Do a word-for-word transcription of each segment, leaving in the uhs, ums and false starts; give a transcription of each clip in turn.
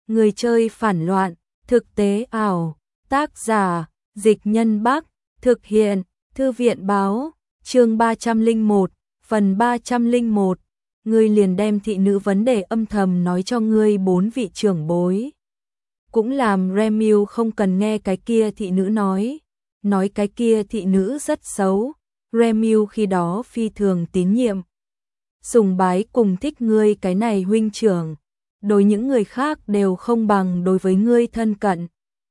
Người chơi phản loạn, thực tế ảo, tác giả, Dịch Nhân Bắc, thực hiện, Thư viện báo, chương ba trăm lẻ một, phần ba trăm lẻ một, ngươi liền đem thị nữ vấn đề âm thầm nói cho ngươi bốn vị trưởng bối. Cũng làm Remiu không cần nghe cái kia thị nữ nói, nói cái kia thị nữ rất xấu, Remiu khi đó phi thường tín nhiệm. Sùng bái cùng thích ngươi cái này huynh trưởng, đối những người khác đều không bằng đối với ngươi thân cận.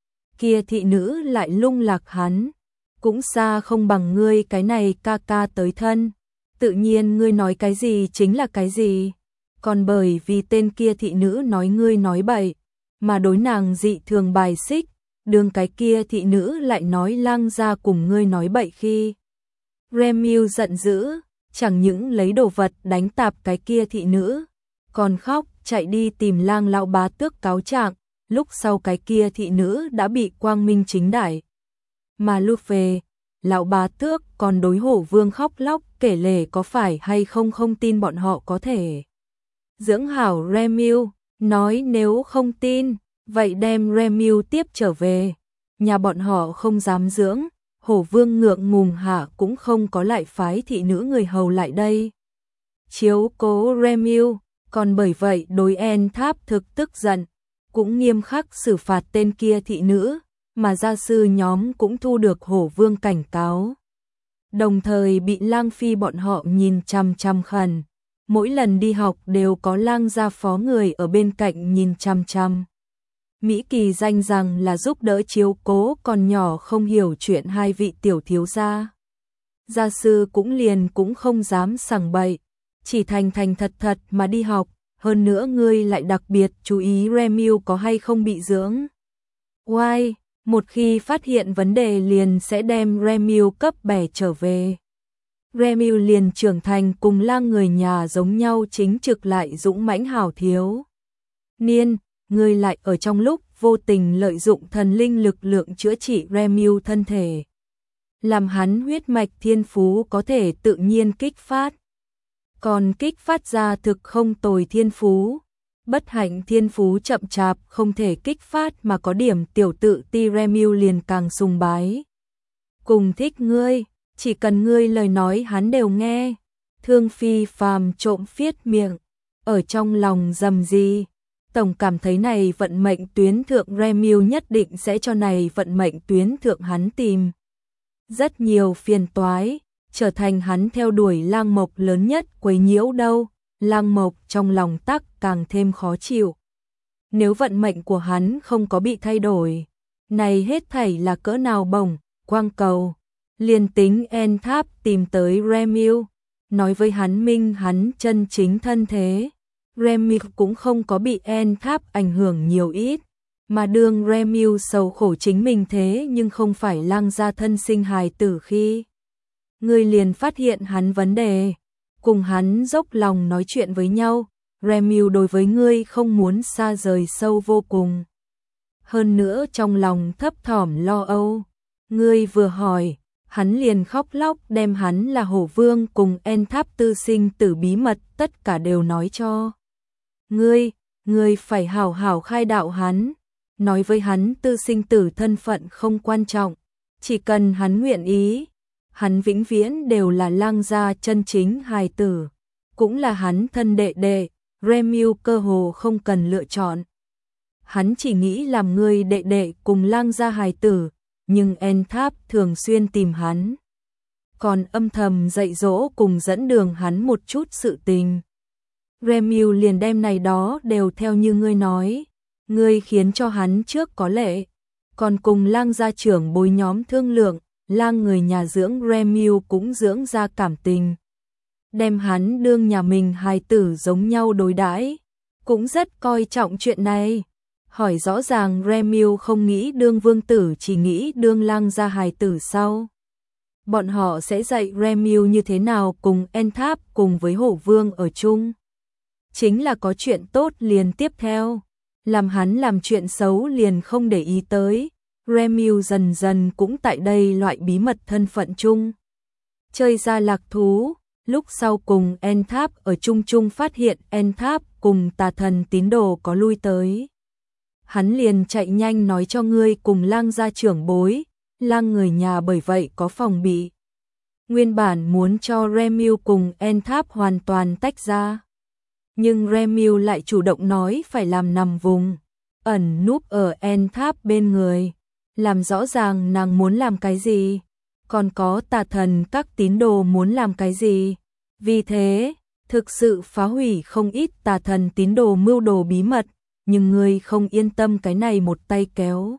Kia thị nữ lại lung lạc hắn, cũng xa không bằng ngươi cái này ca ca tới thân, tự nhiên ngươi nói cái gì chính là cái gì, còn bởi vì tên kia thị nữ nói ngươi nói bậy, mà đối nàng dị thường bài xích, đường cái kia thị nữ lại nói Lang gia cùng ngươi nói bậy khi. Remiu giận dữ, chẳng những lấy đồ vật đánh tạp cái kia thị nữ, còn khóc chạy đi tìm Lang lão bá tước cáo trạng, lúc sau cái kia thị nữ đã bị quang minh chính đại mà lưu về. Lão bá tước còn đối Hổ Vương khóc lóc kể lể có phải hay không không tin bọn họ có thể dưỡng hảo Remiu, nói nếu không tin, vậy đem Remiu tiếp trở về. Nhà bọn họ không dám dưỡng, Hổ Vương ngượng ngùng hạ cũng không có lại phái thị nữ người hầu lại đây chiếu cố Remiu, còn bởi vậy đối En Tháp thực tức giận, cũng nghiêm khắc xử phạt tên kia thị nữ, mà gia sư nhóm cũng thu được Hổ Vương cảnh cáo. Đồng thời bị Lang phi bọn họ nhìn chằm chằm khẩn, mỗi lần đi học đều có Lang gia phó người ở bên cạnh nhìn chằm chằm. Mỹ Kỳ danh rằng là giúp đỡ chiếu cố còn nhỏ không hiểu chuyện hai vị tiểu thiếu gia. Gia sư cũng liền cũng không dám sằng bậy, chỉ thành thành thật thật mà đi học, hơn nữa ngươi lại đặc biệt chú ý Remiu có hay không bị dưỡng. Oai, một khi phát hiện vấn đề liền sẽ đem Remiu cấp bẻ trở về. Remiu liền trưởng thành cùng Lang người nhà giống nhau, chính trực lại dũng mãnh hảo thiếu niên, ngươi lại ở trong lúc vô tình lợi dụng thần linh lực lượng chữa trị Remiu thân thể, làm hắn huyết mạch thiên phú có thể tự nhiên kích phát. Còn kích phát ra thực không tồi thiên phú, bất hạnh thiên phú chậm chạp không thể kích phát mà có điểm tiểu tự ti, Remiu liền càng sùng bái cùng thích ngươi, chỉ cần ngươi lời nói hắn đều nghe. Thương Phi phàm trộm phiết miệng, ở trong lòng rầm gì, tổng cảm thấy này vận mệnh tuyến thượng Remiu nhất định sẽ cho này vận mệnh tuyến thượng hắn tìm rất nhiều phiền toái, trở thành hắn theo đuổi Lang Mộc lớn nhất quấy nhiễu đâu. Lang Mộc trong lòng tắc càng thêm khó chịu. Nếu vận mệnh của hắn không có bị thay đổi, này hết thảy là cỡ nào bổng, quang cầu. Liền tính En Tháp tìm tới Remiu, nói với hắn minh hắn chân chính thân thế, Remiu cũng không có bị En Tháp ảnh hưởng nhiều ít, mà đương Remiu sầu khổ chính mình thế nhưng không phải Lang gia thân sinh hài tử khi ngươi liền phát hiện hắn vấn đề, cùng hắn dốc lòng nói chuyện với nhau, Remiu đối với ngươi không muốn xa rời sâu vô cùng. Hơn nữa trong lòng thấp thỏm lo âu, ngươi vừa hỏi, hắn liền khóc lóc đem hắn là Hổ Vương cùng En Tháp tư sinh tử bí mật tất cả đều nói cho ngươi, ngươi phải hảo hảo khai đạo hắn, nói với hắn tư sinh tử thân phận không quan trọng, chỉ cần hắn nguyện ý, hắn vĩnh viễn đều là Lang gia chân chính hài tử, cũng là hắn thân đệ đệ. Remiu cơ hồ không cần lựa chọn, hắn chỉ nghĩ làm người đệ đệ cùng Lang gia hài tử, nhưng En Tháp thường xuyên tìm hắn, còn âm thầm dạy dỗ cùng dẫn đường hắn một chút sự tình. Remiu liền đem này đó đều theo như ngươi nói, ngươi khiến cho hắn trước có lệ, còn cùng Lang gia trưởng bối nhóm thương lượng, Lang người nhà dưỡng Remiu cũng dưỡng ra cảm tình, đem hắn đương nhà mình hài tử giống nhau đối đãi, cũng rất coi trọng chuyện này. Hỏi rõ ràng Remiu không nghĩ đương vương tử, chỉ nghĩ đương Lang gia hài tử sau. Bọn họ sẽ dạy Remiu như thế nào cùng En Tháp cùng với Hổ Vương ở chung. Chính là có chuyện tốt liền tiếp theo, làm hắn làm chuyện xấu liền không để ý tới. Remiu dần dần cũng tại đây loại bí mật thân phận chung chơi ra lạc thú, lúc sau cùng En Tháp ở chung chung phát hiện En Tháp cùng tà thần tín đồ có lui tới. hắn liền chạy nhanh nói cho ngươi cùng Lăng gia trưởng bối, Lăng người nhà bởi vậy có phòng bị. Nguyên bản muốn cho Remil cùng En-Tháp hoàn toàn tách ra. Nhưng Remil lại chủ động nói phải làm nằm vùng, ẩn núp ở En-Tháp bên người, làm rõ ràng nàng muốn làm cái gì, còn có tà thần các tín đồ muốn làm cái gì. Vì thế, thực sự phá hủy không ít tà thần tín đồ mưu đồ bí mật, nhưng ngươi không yên tâm cái này một tay kéo.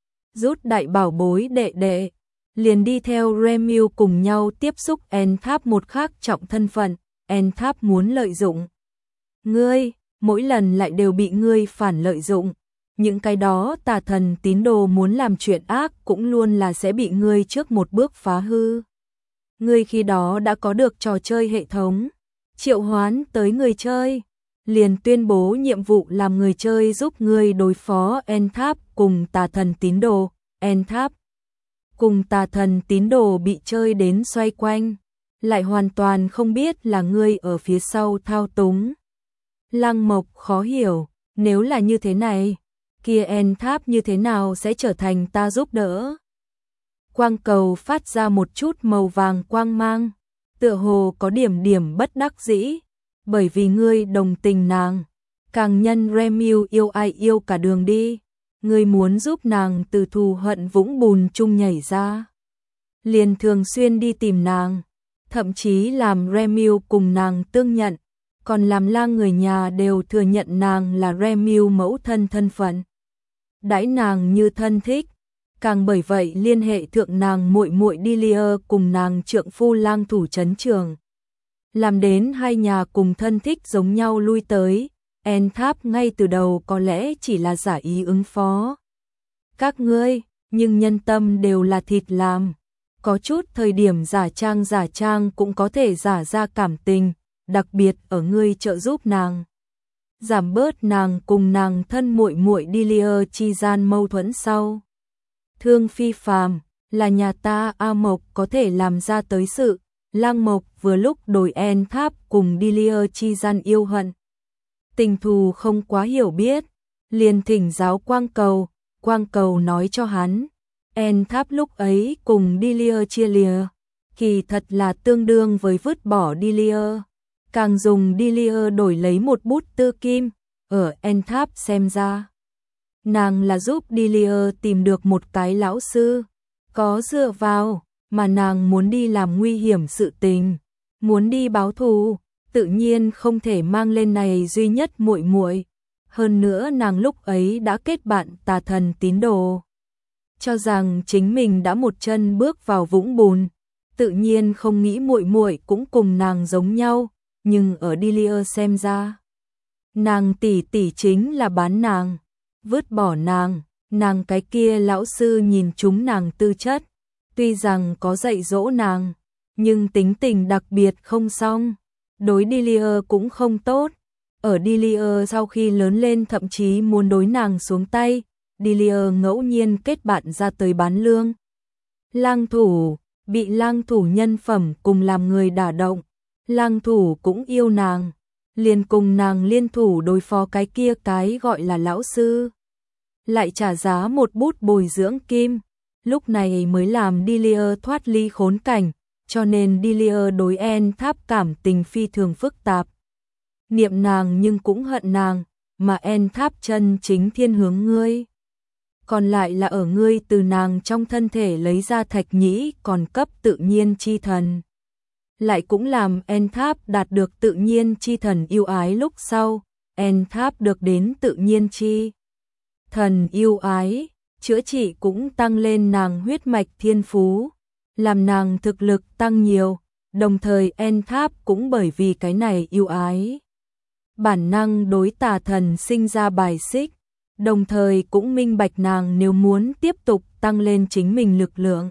Rút đại bảo bối đệ đệ, liền đi theo Remil cùng nhau tiếp xúc En-Tháp một khác trọng thân phận, En-Tháp muốn lợi dụng ngươi, mỗi lần lại đều bị ngươi phản lợi dụng. Những cái đó tà thần tín đồ muốn làm chuyện ác cũng luôn là sẽ bị ngươi trước một bước phá hư. Ngươi khi đó đã có được trò chơi hệ thống, triệu hoán tới người chơi, liền tuyên bố nhiệm vụ làm người chơi giúp ngươi đối phó En-Tháp cùng tà thần tín đồ. En-Tháp cùng tà thần tín đồ bị chơi đến xoay quanh, lại hoàn toàn không biết là ngươi ở phía sau thao túng. Lăng Mộc khó hiểu, nếu là như thế này, kia En-Tháp như thế nào sẽ trở thành ta giúp đỡ? Quang cầu phát ra một chút màu vàng quang mang, tựa hồ có điểm điểm bất đắc dĩ, bởi vì ngươi đồng tình nàng, càng nhân Remil yêu ai yêu cả đường đi, ngươi muốn giúp nàng từ thù hận vũng bùn chung nhảy ra. Liền thường xuyên đi tìm nàng, thậm chí làm Remil cùng nàng tương nhận, còn làm Lăng người nhà đều thừa nhận nàng là Remil mẫu thân thân phận. Đãi nàng như thân thích, càng bởi vậy liên hệ thượng nàng muội muội Delia cùng nàng trượng phu Lang thủ trấn trường. Làm đến hai nhà cùng thân thích giống nhau lui tới, En-Tháp ngay từ đầu có lẽ chỉ là giả ý ứng phó các ngươi, nhưng nhân tâm đều là thịt làm, có chút thời điểm giả trang giả trang cũng có thể giả ra cảm tình, đặc biệt ở ngươi trợ giúp nàng, giảm bớt nàng cùng nàng thân muội muội Delia chi gian mâu thuẫn sau. Thương phi phàm, là nhà ta A Mộc có thể làm ra tới sự. Lăng Mộc vừa lúc đổi En-Tháp cùng Delia chi gian yêu hận, tình thù không quá hiểu biết, liền thỉnh giáo Quang Cầu. Quang Cầu nói cho hắn, En-Tháp lúc ấy cùng Delia chia lìa, kỳ thật là tương đương với vứt bỏ Delia, càng dùng Delia đổi lấy một bút tư kim. Ở En-Tháp xem ra, nàng là giúp Delia tìm được một cái lão sư, có dựa vào, mà nàng muốn đi làm nguy hiểm sự tình, muốn đi báo thù, tự nhiên không thể mang lên này duy nhất muội muội. Hơn nữa nàng lúc ấy đã kết bạn tà thần tín đồ, cho rằng chính mình đã một chân bước vào vũng bùn, tự nhiên không nghĩ muội muội cũng cùng nàng giống nhau, nhưng ở Delia xem ra, nàng tỷ tỷ chính là bán nàng, vứt bỏ nàng, nàng cái kia lão sư nhìn chúng nàng tư chất, tuy rằng có dạy dỗ nàng, nhưng tính tình đặc biệt không xong, đối Delia cũng không tốt. Ở Delia sau khi lớn lên thậm chí muốn đối nàng xuống tay, Delia ngẫu nhiên kết bạn ra tới bán lương. Lang thủ, bị lang thủ nhân phẩm cùng làm người đả động, lang thủ cũng yêu nàng, liền cùng nàng liên thủ đối phó cái kia cái gọi là lão sư. Lại trả giá một bút bồi dưỡng kim, lúc này mới làm Delia thoát ly khốn cảnh, cho nên Delia đối En-Tháp cảm tình phi thường phức tạp. Niệm nàng nhưng cũng hận nàng, mà En-Tháp chân chính thiên hướng ngươi. Còn lại là ở ngươi từ nàng trong thân thể lấy ra thạch nhĩ còn cấp tự nhiên chi thần. Lại cũng làm En-Tháp đạt được tự nhiên chi thần yêu ái lúc sau, En-Tháp được đến tự nhiên chi thần yêu ái, chữa trị cũng tăng lên nàng huyết mạch thiên phú, làm nàng thực lực tăng nhiều, đồng thời En-Tháp cũng bởi vì cái này yêu ái. Bản năng đối tà thần sinh ra bài xích, đồng thời cũng minh bạch nàng nếu muốn tiếp tục tăng lên chính mình lực lượng,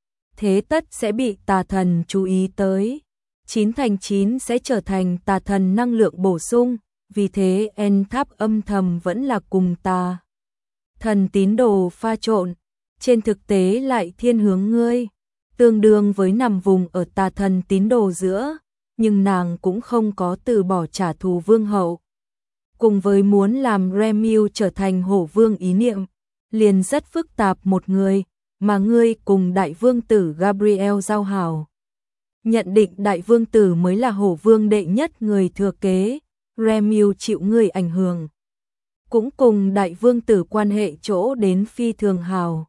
thế tất sẽ bị tà thần chú ý tới, chín thành chín sẽ trở thành tà thần năng lượng bổ sung, vì thế En-Tháp âm thầm vẫn là cùng tà thần tín đồ pha trộn, trên thực tế lại thiên hướng ngươi, tương đương với nằm vùng ở tà thần tín đồ giữa, nhưng nàng cũng không có từ bỏ trả thù vương hậu. cùng với muốn làm Remiu trở thành hổ vương ý niệm, liền rất phức tạp một người, mà ngươi cùng đại vương tử Gabriel giao hảo. Nhận định đại vương tử mới là hổ vương đệ nhất người thừa kế, Remiu chịu ngươi ảnh hưởng. Cũng cùng đại vương tử quan hệ chỗ đến phi thường hào.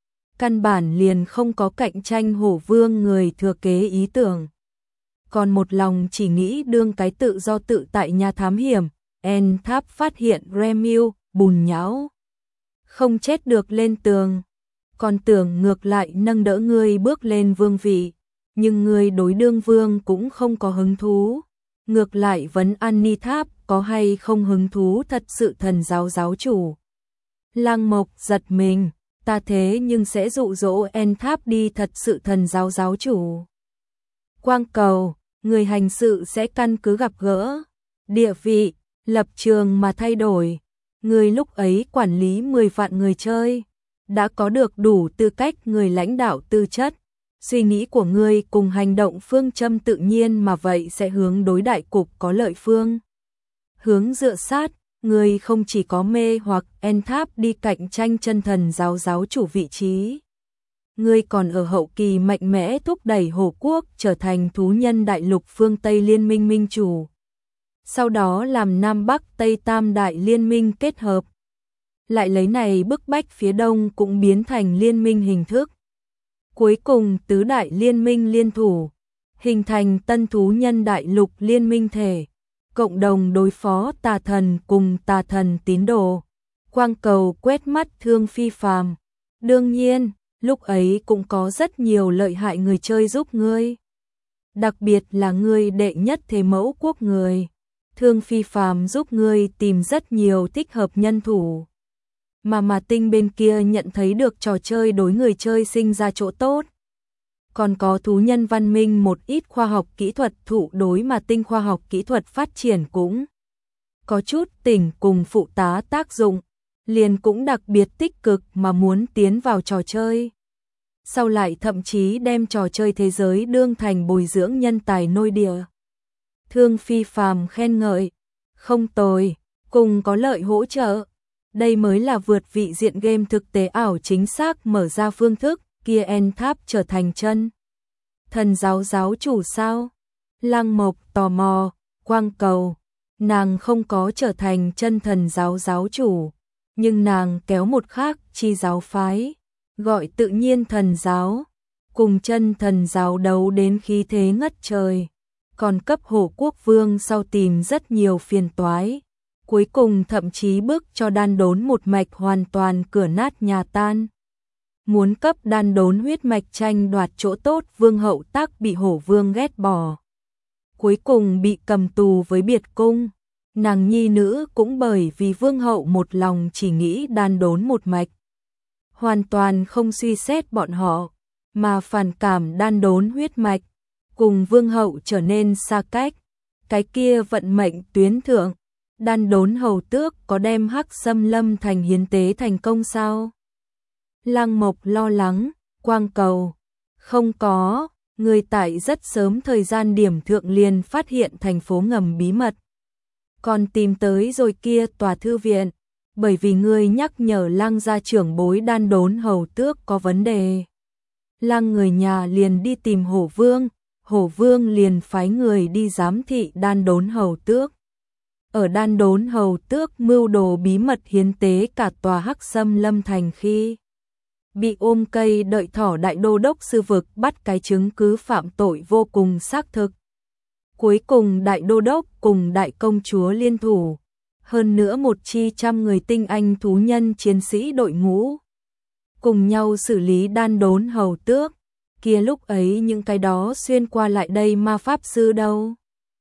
Căn bản liền không có cạnh tranh hổ vương người thừa kế ý tưởng. Còn một lòng chỉ nghĩ đương cái tự do tự tại nhà thám hiểm, En Tháp phát hiện Remiu, bùn nhão. Không chết được lên tường. Còn tưởng ngược lại nâng đỡ ngươi bước lên vương vị. Nhưng ngươi đối đương vương cũng không có hứng thú. Ngược lại vấn An Tháp có hay không hứng thú thật sự thần giáo giáo chủ. Lăng Mộc giật mình, ta thế nhưng sẽ dụ dỗ En Tháp đi thật sự thần giáo giáo chủ. Quang cầu, người hành sự sẽ căn cứ gặp gỡ, địa vị, lập trường mà thay đổi. Người lúc ấy quản lý mười vạn người chơi, đã có được đủ tư cách người lãnh đạo tư chất. Suy nghĩ của ngươi cùng hành động phương châm tự nhiên mà vậy sẽ hướng đối đại cục có lợi phương. Hướng dựa sát, ngươi không chỉ có mê hoặc En Tháp đi cạnh tranh chân thần giáo giáo chủ vị trí. Ngươi còn ở hậu kỳ mạnh mẽ thúc đẩy Hổ Quốc trở thành thú nhân đại lục phương Tây liên minh minh chủ. Sau đó làm Nam Bắc Tây Tam đại liên minh kết hợp. Lại lấy này bức bách phía Đông cũng biến thành liên minh hình thức. Cuối cùng tứ đại liên minh liên thủ, hình thành tân thú nhân đại lục liên minh thể, cộng đồng đối phó tà thần cùng tà thần tín đồ. Quang cầu quét mắt Thương Phi Phàm. Đương nhiên, lúc ấy cũng có rất nhiều lợi hại người chơi giúp ngươi. Đặc biệt là ngươi đệ nhất thế mẫu quốc người. Thương Phi Phàm giúp ngươi tìm rất nhiều thích hợp nhân thủ. Mà mà tinh bên kia nhận thấy được trò chơi đối người chơi sinh ra chỗ tốt. Còn có thú nhân văn minh một ít khoa học kỹ thuật thụ đối mà tinh khoa học kỹ thuật phát triển cũng có chút tỉnh cùng phụ tá tác dụng, liền cũng đặc biệt tích cực mà muốn tiến vào trò chơi. Sau lại thậm chí đem trò chơi thế giới đương thành bồi dưỡng nhân tài nôi địa. Thương Phi Phàm khen ngợi, không tồi, cùng có lợi hỗ trợ. Đây mới là vượt vị diện game thực tế ảo chính xác mở ra phương thức, kia En Tháp trở thành chân thần giáo giáo chủ sao? Lăng Mộc tò mò, Quang cầu, nàng không có trở thành chân thần giáo giáo chủ, nhưng nàng kéo một khác chi giáo phái, gọi tự nhiên thần giáo, cùng chân thần giáo đấu đến khí thế ngất trời, còn cấp Hổ Quốc vương sau tìm rất nhiều phiền toái. Cuối cùng thậm chí bước cho đan đốn một mạch hoàn toàn cửa nát nhà tan. Muốn cấp đan đốn huyết mạch tranh đoạt chỗ tốt vương hậu tác bị hổ vương ghét bỏ. Cuối cùng bị cầm tù với biệt cung. Nàng nhi nữ cũng bởi vì vương hậu một lòng chỉ nghĩ đan đốn một mạch. Hoàn toàn không suy xét bọn họ, mà phản cảm đan đốn huyết mạch. Cùng vương hậu trở nên xa cách. Cái kia vận mệnh tuyến thượng. Đan đốn hầu tước có đem Hắc Xâm Lâm thành hiến tế thành công sao? Lăng Mộc lo lắng, Quang cầu, không có, người tại rất sớm thời gian điểm thượng liền phát hiện thành phố ngầm bí mật. Còn tìm tới rồi kia tòa thư viện, bởi vì người nhắc nhở Lăng gia trưởng bối đan đốn hầu tước có vấn đề. Lăng người nhà liền đi tìm Hổ Vương, Hổ Vương liền phái người đi giám thị đan đốn hầu tước. Ở đan đốn hầu tước mưu đồ bí mật hiến tế cả tòa Hắc Xâm Lâm thành khi bị ôm cây đợi thỏ đại đô đốc sư vực bắt cái chứng cứ phạm tội vô cùng xác thực. Cuối cùng đại đô đốc cùng đại công chúa liên thủ, hơn nữa một chi trăm người tinh anh thú nhân chiến sĩ đội ngũ, cùng nhau xử lý đan đốn hầu tước. Kia lúc ấy những cái đó xuyên qua lại đây ma pháp sư đâu?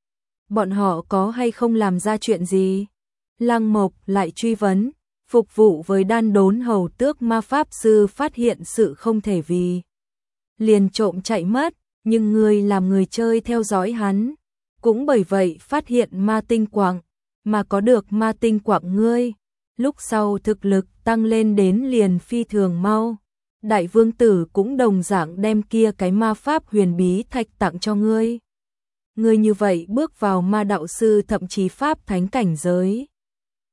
Bọn họ có hay không làm ra chuyện gì? Lăng Mộc lại truy vấn, phục vụ với đan đốn hầu tước ma pháp sư phát hiện sự không thể vì. Liền trộm chạy mất, nhưng người làm người chơi theo dõi hắn. Cũng bởi vậy phát hiện ma tinh quạng, mà có được ma tinh quạng ngươi. Lúc sau thực lực tăng lên đến liền phi thường mau. Đại vương tử cũng đồng dạng đem kia cái ma pháp huyền bí thạch tặng cho ngươi. Ngươi như vậy bước vào ma đạo sư thậm chí pháp thánh cảnh giới.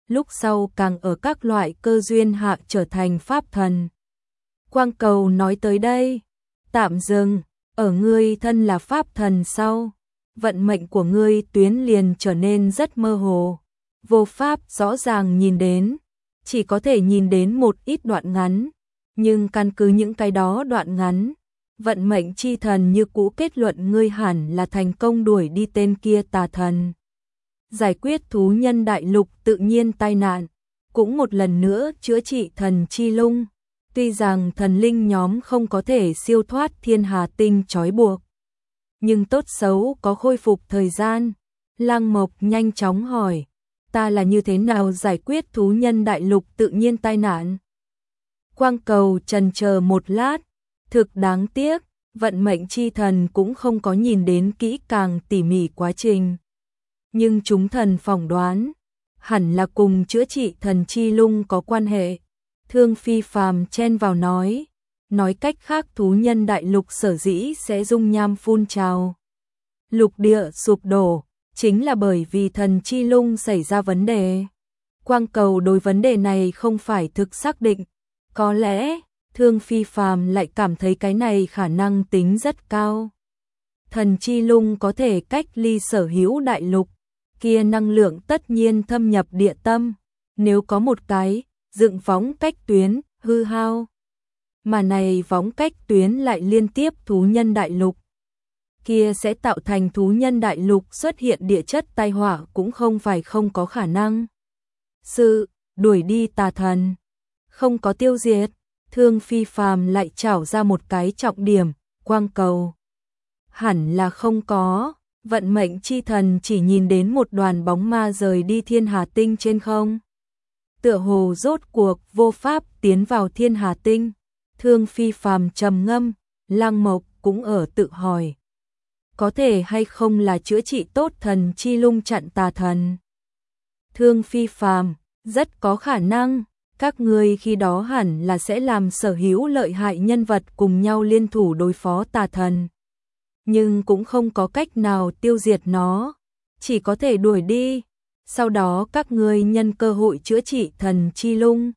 lúc sau càng ở các loại cơ duyên hạ trở thành pháp thần. Quang Cầu nói tới đây, tạm dừng, ở ngươi thân là pháp thần sau, vận mệnh của ngươi tuyến liền trở nên rất mơ hồ, vô pháp rõ ràng nhìn đến, chỉ có thể nhìn đến một ít đoạn ngắn, nhưng căn cứ những cái đó đoạn ngắn, vận mệnh chi thần như cũ kết luận ngươi hẳn là thành công đuổi đi tên kia tà thần. Giải quyết thú nhân đại lục tự nhiên tai nạn, cũng một lần nữa chữa trị thần chi lung. Tuy rằng thần linh nhóm không có thể siêu thoát thiên hà tinh trói buộc, nhưng tốt xấu có khôi phục thời gian. Lăng Mộc nhanh chóng hỏi, ta là như thế nào giải quyết thú nhân đại lục tự nhiên tai nạn? Quang Cầu trần chờ một lát, thực đáng tiếc, vận mệnh chi thần cũng không có nhìn đến kỹ càng tỉ mỉ quá trình. Nhưng chúng thần phỏng đoán, hẳn là cùng chữa trị thần chi lung có quan hệ. Thương Phi Phàm chen vào nói, nói cách khác thú nhân đại lục sở dĩ sẽ dung nham phun trào, lục địa sụp đổ, chính là bởi vì thần chi lung xảy ra vấn đề. Quang Cầu đối vấn đề này không phải thực xác định, có lẽ Thương Phi Phàm lại cảm thấy cái này khả năng tính rất cao. Thần chi lung có thể cách ly sở hữu đại lục, kia năng lượng tất nhiên thâm nhập địa tâm, nếu có một cái dựng võng cách tuyến hư hao, mà này võng cách tuyến lại liên tiếp thú nhân đại lục, kia sẽ tạo thành thú nhân đại lục xuất hiện địa chất tai họa cũng không phải không có khả năng. Sự đuổi đi tà thần, không có tiêu diệt. Thương Phi Phàm lại trảo ra một cái trọng điểm, Quang Cầu, hẳn là không có, vận mệnh chi thần chỉ nhìn đến một đoàn bóng ma rời đi thiên hà tinh trên không. Tựa hồ rốt cuộc vô pháp tiến vào thiên hà tinh. Thương Phi Phàm trầm ngâm, Lăng Mộc cũng ở tự hỏi, có thể hay không là chữa trị tốt thần chi lung chặn tà thần. Thương Phi Phàm, rất có khả năng, các ngươi khi đó hẳn là sẽ làm sở hữu lợi hại nhân vật cùng nhau liên thủ đối phó tà thần, nhưng cũng không có cách nào tiêu diệt nó, chỉ có thể đuổi đi. Sau đó các ngươi nhân cơ hội chữa trị thần chi lung,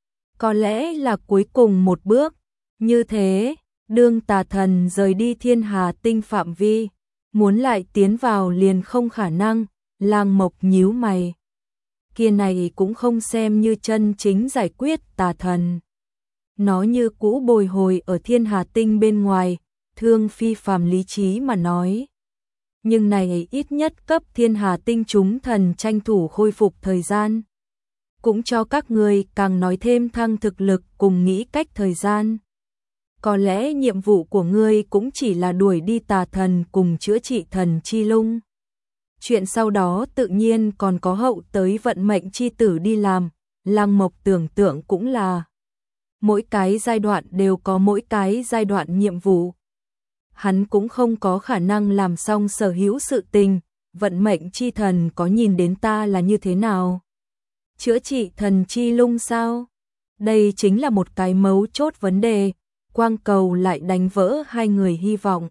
có lẽ là cuối cùng một bước. Như thế, đương tà thần rời đi thiên hà tinh phạm vi, muốn lại tiến vào liền không khả năng. Lăng Mộc nhíu mày, kia này cũng không xem như chân chính giải quyết tà thần, nó như cũ bồi hồi ở thiên hà tinh bên ngoài. Thương Phi Phàm lý trí mà nói, nhưng này ít nhất cấp thiên hà tinh chúng thần tranh thủ khôi phục thời gian, cũng cho các người càng nói thêm thăng thực lực cùng nghĩ cách thời gian. Có lẽ nhiệm vụ của ngươi cũng chỉ là đuổi đi tà thần cùng chữa trị thần chi lung. Chuyện sau đó tự nhiên còn có hậu tới vận mệnh chi tử đi làm. Lăng Mộc tưởng tượng cũng là, mỗi cái giai đoạn đều có mỗi cái giai đoạn nhiệm vụ. Hắn cũng không có khả năng làm xong sở hữu sự tình, vận mệnh chi thần có nhìn đến ta là như thế nào? Chữa trị thần chi lung sao? Đây chính là một cái mấu chốt vấn đề. Quang Cầu lại đánh vỡ hai người hy vọng.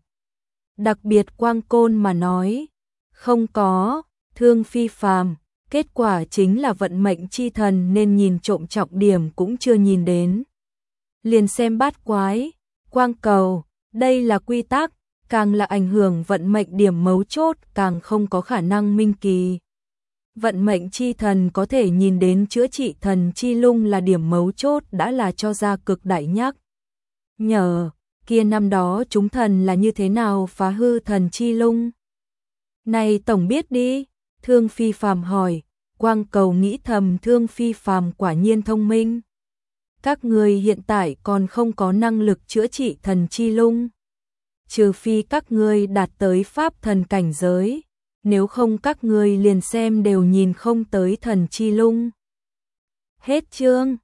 Đặc biệt Quang Côn mà nói, không có. Thương Phi Phàm, kết quả chính là vận mệnh chi thần nên nhìn trộm trọng điểm cũng chưa nhìn đến, liền xem bát quái. Quang Cầu, đây là quy tắc, càng là ảnh hưởng vận mệnh điểm mấu chốt càng không có khả năng minh kỳ. Vận mệnh chi thần có thể nhìn đến chữa trị thần chi lung là điểm mấu chốt đã là cho ra cực đại nhắc nhở. Kia năm đó chúng thần là như thế nào phá hư thần chi lung? Này tổng biết đi. Thương Phi Phàm hỏi. Quang Cầu nghĩ thầm Thương Phi Phàm quả nhiên thông minh. Các người hiện tại còn không có năng lực chữa trị thần chi lung, trừ phi các ngươi đạt tới pháp thần cảnh giới, nếu không các ngươi liền xem đều nhìn không tới thần chi lung. Hết chương.